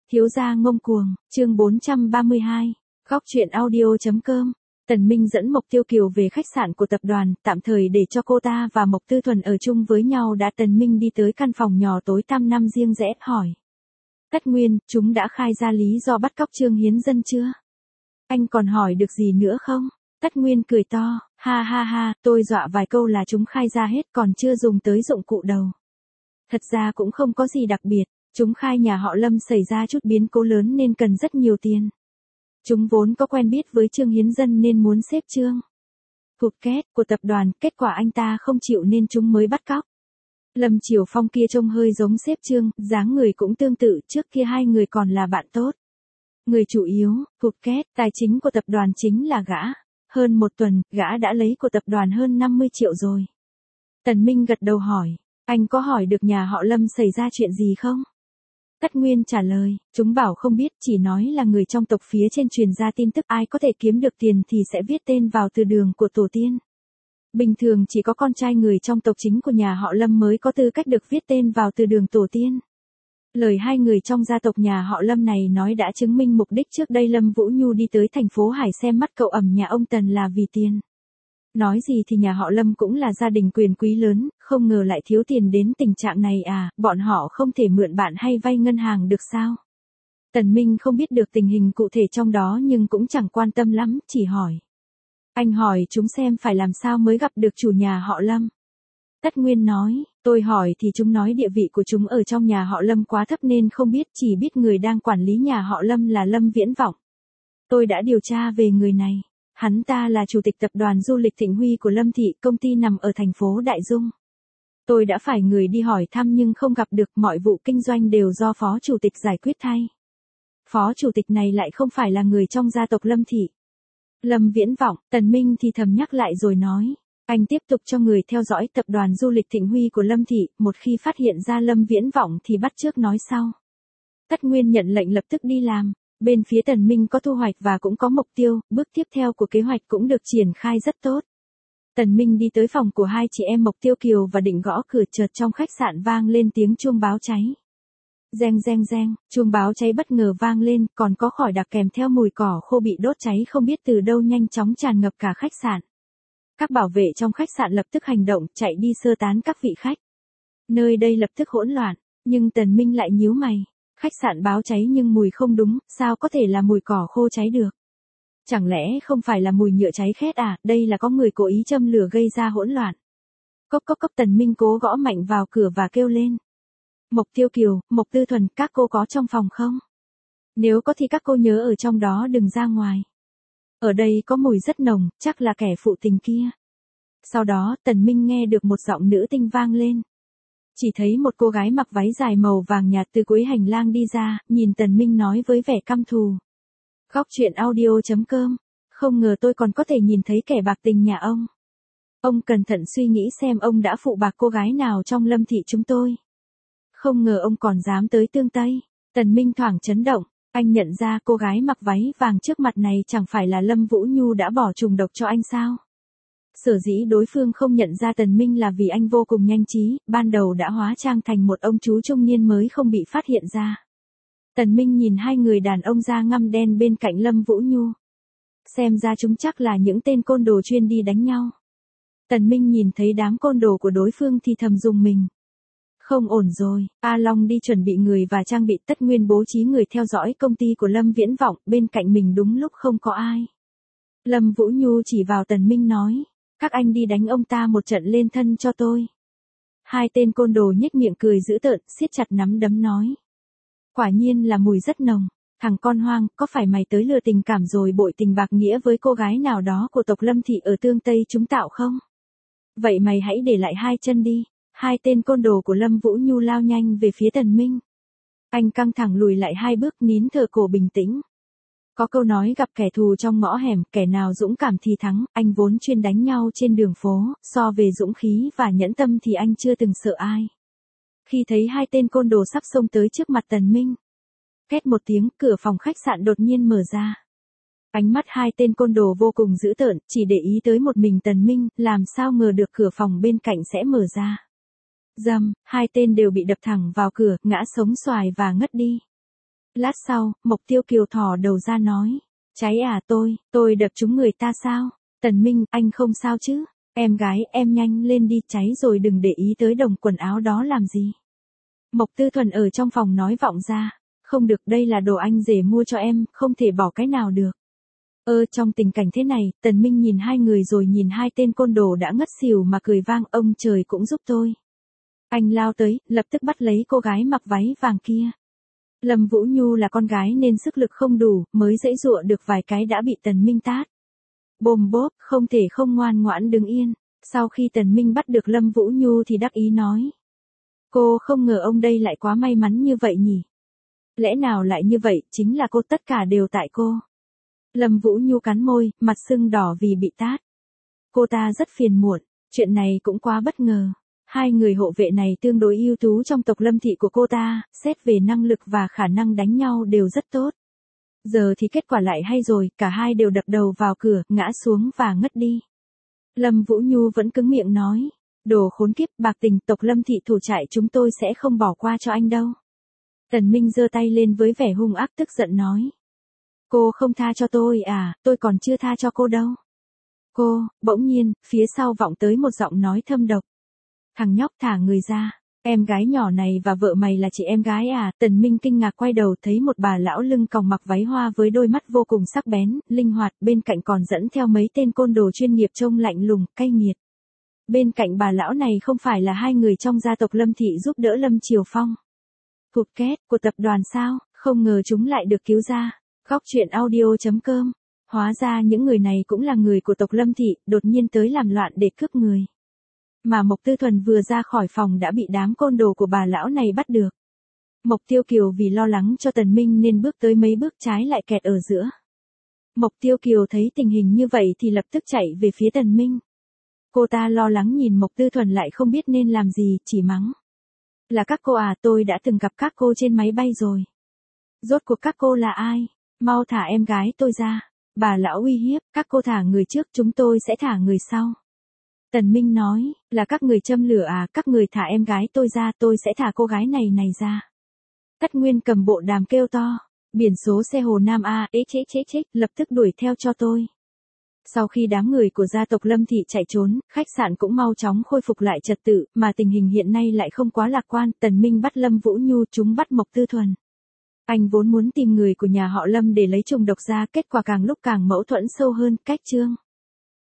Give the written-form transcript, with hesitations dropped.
Thiếu gia ngông cuồng, chương 432, góc truyện audio.com. Tần Minh dẫn Mộc Tiêu Kiều về khách sạn của tập đoàn, tạm thời để cho cô ta và Mộc Tư Thuần ở chung với nhau. Đã Tần Minh đi tới căn phòng nhỏ tối tăm năm riêng rẽ, hỏi. Tất Nguyên, chúng đã khai ra lý do bắt cóc Trương Hiến Dân chưa? Anh còn hỏi được gì nữa không? Tất Nguyên cười to, ha ha ha, tôi dọa vài câu là chúng khai ra hết, còn chưa dùng tới dụng cụ đầu. Thật ra cũng không có gì đặc biệt, chúng khai nhà họ Lâm xảy ra chút biến cố lớn nên cần rất nhiều tiền. Chúng vốn có quen biết với Trương Hiến Dân nên muốn xếp Trương Thụt Két của tập đoàn, kết quả anh ta không chịu nên chúng mới bắt cóc. Lâm Triều Phong kia trông hơi giống xếp Trương, dáng người cũng tương tự, trước kia hai người còn là bạn tốt. Người chủ yếu, Thụt Két, tài chính của tập đoàn chính là gã. Hơn một tuần, gã đã lấy của tập đoàn hơn 50 triệu rồi. Tần Minh gật đầu hỏi, anh có hỏi được nhà họ Lâm xảy ra chuyện gì không? Tất Nguyên trả lời, chúng bảo không biết, chỉ nói là người trong tộc phía trên truyền ra tin tức ai có thể kiếm được tiền thì sẽ viết tên vào từ đường của tổ tiên. Bình thường chỉ có con trai người trong tộc chính của nhà họ Lâm mới có tư cách được viết tên vào từ đường tổ tiên. Lời hai người trong gia tộc nhà họ Lâm này nói đã chứng minh mục đích trước đây Lâm Vũ Nhu đi tới thành phố Hải xem mắt cậu ẩm nhà ông Tần là vì tiền. Nói gì thì nhà họ Lâm cũng là gia đình quyền quý lớn, không ngờ lại thiếu tiền đến tình trạng này à, bọn họ không thể mượn bạn hay vay ngân hàng được sao? Tần Minh không biết được tình hình cụ thể trong đó nhưng cũng chẳng quan tâm lắm, chỉ hỏi. Anh hỏi chúng xem phải làm sao mới gặp được chủ nhà họ Lâm. Tất Nguyên nói, tôi hỏi thì chúng nói địa vị của chúng ở trong nhà họ Lâm quá thấp nên không biết, chỉ biết người đang quản lý nhà họ Lâm là Lâm Viễn Vọng. Tôi đã điều tra về người này. Hắn ta là chủ tịch tập đoàn du lịch Thịnh Huy của Lâm Thị, công ty nằm ở thành phố Đại Dung. Tôi đã phải người đi hỏi thăm nhưng không gặp được, mọi vụ kinh doanh đều do phó chủ tịch giải quyết thay. Phó chủ tịch này lại không phải là người trong gia tộc Lâm Thị. Lâm Viễn Vọng, Tần Minh thì thầm nhắc lại rồi nói. Anh tiếp tục cho người theo dõi tập đoàn du lịch Thịnh Huy của Lâm Thị, một khi phát hiện ra Lâm Viễn Vọng thì bắt trước nói sau. Tất Nguyên nhận lệnh lập tức đi làm. Bên phía Tần Minh có thu hoạch và cũng có mục tiêu, bước tiếp theo của kế hoạch cũng được triển khai rất tốt. Tần Minh đi tới phòng của hai chị em Mộc Tiêu Kiều và định gõ cửa, chợt trong khách sạn vang lên tiếng chuông báo cháy. Reng reng reng, chuông báo cháy bất ngờ vang lên, còn có khói đặc kèm theo mùi cỏ khô bị đốt cháy không biết từ đâu nhanh chóng tràn ngập cả khách sạn. Các bảo vệ trong khách sạn lập tức hành động, chạy đi sơ tán các vị khách. Nơi đây lập tức hỗn loạn, nhưng Tần Minh lại nhíu mày. Khách sạn báo cháy nhưng mùi không đúng, sao có thể là mùi cỏ khô cháy được? Chẳng lẽ không phải là mùi nhựa cháy khét à, đây là có người cố ý châm lửa gây ra hỗn loạn. Cốc cốc cốc, Tần Minh cố gõ mạnh vào cửa và kêu lên. Mộc Tiêu Kiều, Mộc Tư Thuần, các cô có trong phòng không? Nếu có thì các cô nhớ ở trong đó đừng ra ngoài. Ở đây có mùi rất nồng, chắc là kẻ phụ tình kia. Sau đó, Tần Minh nghe được một giọng nữ tinh vang lên. Chỉ thấy một cô gái mặc váy dài màu vàng nhạt từ cuối hành lang đi ra, nhìn Tần Minh nói với vẻ căm thù. Góc truyện audio.com, không ngờ tôi còn có thể nhìn thấy kẻ bạc tình nhà ông. Ông cẩn thận suy nghĩ xem ông đã phụ bạc cô gái nào trong Lâm Thị chúng tôi. Không ngờ ông còn dám tới tương Tây. Tần Minh thoảng chấn động, anh nhận ra cô gái mặc váy vàng trước mặt này chẳng phải là Lâm Vũ Nhu đã bỏ trùng độc cho anh sao? Sở dĩ đối phương không nhận ra Tần Minh là vì anh vô cùng nhanh trí, ban đầu đã hóa trang thành một ông chú trung niên mới không bị phát hiện ra. Tần Minh nhìn hai người đàn ông da ngăm đen bên cạnh Lâm Vũ Nhu. Xem ra chúng chắc là những tên côn đồ chuyên đi đánh nhau. Tần Minh nhìn thấy đám côn đồ của đối phương thì thầm rùng mình. Không ổn rồi, A Long đi chuẩn bị người và trang bị. Tất Nguyên bố trí người theo dõi công ty của Lâm Viễn Vọng, bên cạnh mình đúng lúc không có ai. Lâm Vũ Nhu chỉ vào Tần Minh nói. Các anh đi đánh ông ta một trận lên thân cho tôi. Hai tên côn đồ nhếch miệng cười dữ tợn, siết chặt nắm đấm nói. Quả nhiên là mùi rất nồng. Thằng con hoang, có phải mày tới lừa tình cảm rồi bội tình bạc nghĩa với cô gái nào đó của tộc Lâm Thị ở Tương Tây chúng tạo không? Vậy mày hãy để lại hai chân đi. Hai tên côn đồ của Lâm Vũ Nhu lao nhanh về phía Tần Minh. Anh căng thẳng lùi lại hai bước, nín thở cổ bình tĩnh. Có câu nói gặp kẻ thù trong ngõ hẻm, kẻ nào dũng cảm thì thắng, anh vốn chuyên đánh nhau trên đường phố, so về dũng khí và nhẫn tâm thì anh chưa từng sợ ai. Khi thấy hai tên côn đồ sắp xông tới trước mặt Tần Minh. Két một tiếng, cửa phòng khách sạn đột nhiên mở ra. Ánh mắt hai tên côn đồ vô cùng dữ tợn, chỉ để ý tới một mình Tần Minh, làm sao ngờ được cửa phòng bên cạnh sẽ mở ra. Rầm, hai tên đều bị đập thẳng vào cửa, ngã sống xoài và ngất đi. Lát sau, Mộc Tiêu Kiều thò đầu ra nói. Cháy à, tôi đập trúng người ta sao? Tần Minh, anh không sao chứ? Em gái, em nhanh lên đi, cháy rồi đừng để ý tới đồng quần áo đó làm gì. Mộc Tư Thuần ở trong phòng nói vọng ra. Không được, đây là đồ anh rể mua cho em, không thể bỏ cái nào được. Trong tình cảnh thế này, Tần Minh nhìn hai người rồi nhìn hai tên côn đồ đã ngất xỉu mà cười vang, ông trời cũng giúp tôi. Anh lao tới, lập tức bắt lấy cô gái mặc váy vàng kia. Lâm Vũ Nhu là con gái nên sức lực không đủ, mới giãy giụa được vài cái đã bị Tần Minh tát. Bồm bốp, không thể không ngoan ngoãn đứng yên. Sau khi Tần Minh bắt được Lâm Vũ Nhu thì đắc ý nói. Cô không ngờ ông đây lại quá may mắn như vậy nhỉ. Lẽ nào lại như vậy, chính là cô, tất cả đều tại cô. Lâm Vũ Nhu cắn môi, mặt sưng đỏ vì bị tát. Cô ta rất phiền muộn, chuyện này cũng quá bất ngờ. Hai người hộ vệ này tương đối ưu tú trong tộc Lâm thị của cô ta, xét về năng lực và khả năng đánh nhau đều rất tốt. Giờ thì kết quả lại hay rồi, cả hai đều đập đầu vào cửa, ngã xuống và ngất đi. Lâm Vũ Nhu vẫn cứng miệng nói. Đồ khốn kiếp, bạc tình, tộc Lâm thị thủ trại chúng tôi sẽ không bỏ qua cho anh đâu. Tần Minh giơ tay lên với vẻ hung ác tức giận nói. Cô không tha cho tôi à, tôi còn chưa tha cho cô đâu. Cô, bỗng nhiên, phía sau vọng tới một giọng nói thâm độc. Thằng nhóc, thả người ra, em gái nhỏ này và vợ mày là chị em gái à? Tần Minh kinh ngạc quay đầu thấy một bà lão lưng còng mặc váy hoa với đôi mắt vô cùng sắc bén, linh hoạt, bên cạnh còn dẫn theo mấy tên côn đồ chuyên nghiệp trông lạnh lùng, cay nghiệt. Bên cạnh bà lão này không phải là hai người trong gia tộc Lâm thị giúp đỡ Lâm Triều Phong. Cụt két, của tập đoàn sao, không ngờ chúng lại được cứu ra. Góc truyện audio.com. Hóa ra những người này cũng là người của tộc Lâm thị, đột nhiên tới làm loạn để cướp người. Mà Mộc Tư Thuần vừa ra khỏi phòng đã bị đám côn đồ của bà lão này bắt được. Mộc Tiêu Kiều vì lo lắng cho Tần Minh nên bước tới mấy bước trái lại kẹt ở giữa. Mộc Tiêu Kiều thấy tình hình như vậy thì lập tức chạy về phía Tần Minh. Cô ta lo lắng nhìn Mộc Tư Thuần lại không biết nên làm gì, chỉ mắng. Là các cô à, tôi đã từng gặp các cô trên máy bay rồi. Rốt cuộc các cô là ai? Mau thả em gái tôi ra. Bà lão uy hiếp, các cô thả người trước, chúng tôi sẽ thả người sau. Tần Minh nói, là các người châm lửa à, các người thả em gái tôi ra, tôi sẽ thả cô gái này ra. Tất Nguyên cầm bộ đàm kêu to, biển số xe Hồ Nam A, lập tức đuổi theo cho tôi. Sau khi đám người của gia tộc Lâm thị chạy trốn, khách sạn cũng mau chóng khôi phục lại trật tự, mà tình hình hiện nay lại không quá lạc quan, Tần Minh bắt Lâm Vũ Nhu, chúng bắt Mộc Tư Thuần. Anh vốn muốn tìm người của nhà họ Lâm để lấy trùng độc ra, kết quả càng lúc càng mâu thuẫn sâu hơn, cách chương.